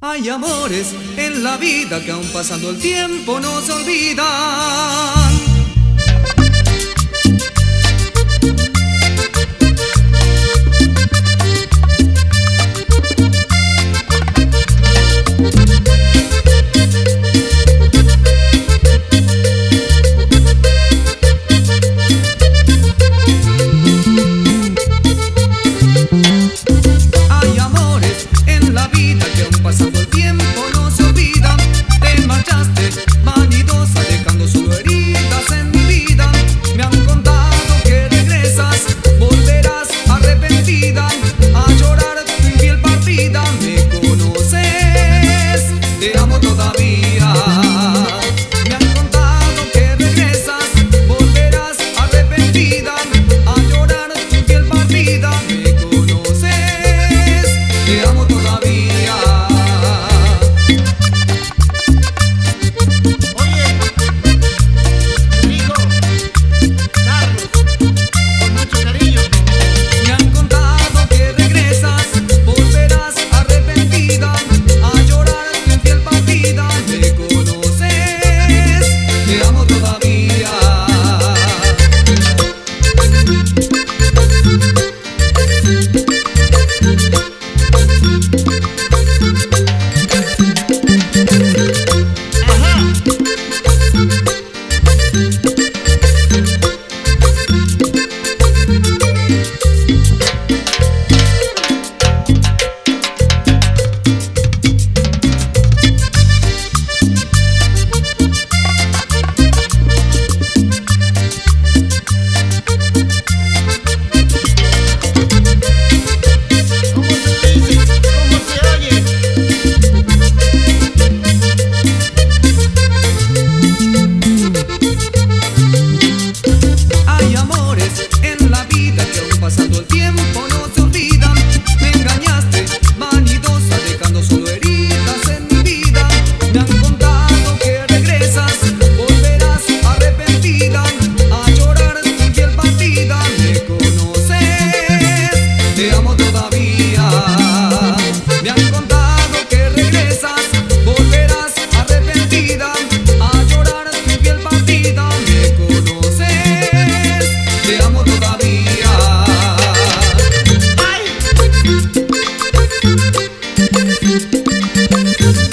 Hay amores en la vida que aun pasando el tiempo no se olvidan. Hay amores en la vida que aun pasando el tiempo no se olvidan. Te marchaste vanidosa dejando solo heridas en mi vida. Me han contado que regresas, volverás arrepentida a llorar tu infiel partida. Me conoces, te amo todavía. Me han contado que regresas, volverás arrepentida a llorar tu infiel partida. Me conoces, te amo todavía. Oye, mi hijo, Carlos, con mucho cariño. Me han contado que regresas, volverás arrepentida a llorar tu infiel partida. Me conoces, te amo todavía. ¿Cómo se dice? ¿Cómo se oye? Hay amores en la vida que aun pasando el tiempo no se olvidan. Me engañaste, vanidosa, dejando solo heridas en mi vida. Me han contado que regresas, volverás arrepentida a llorar tu infiel partida. Me conoces, te amo todavía. Me han contado que regresas, volverás arrepentida a llorar tu infiel partida. Me conoces, te amo todavía. ¡Ay!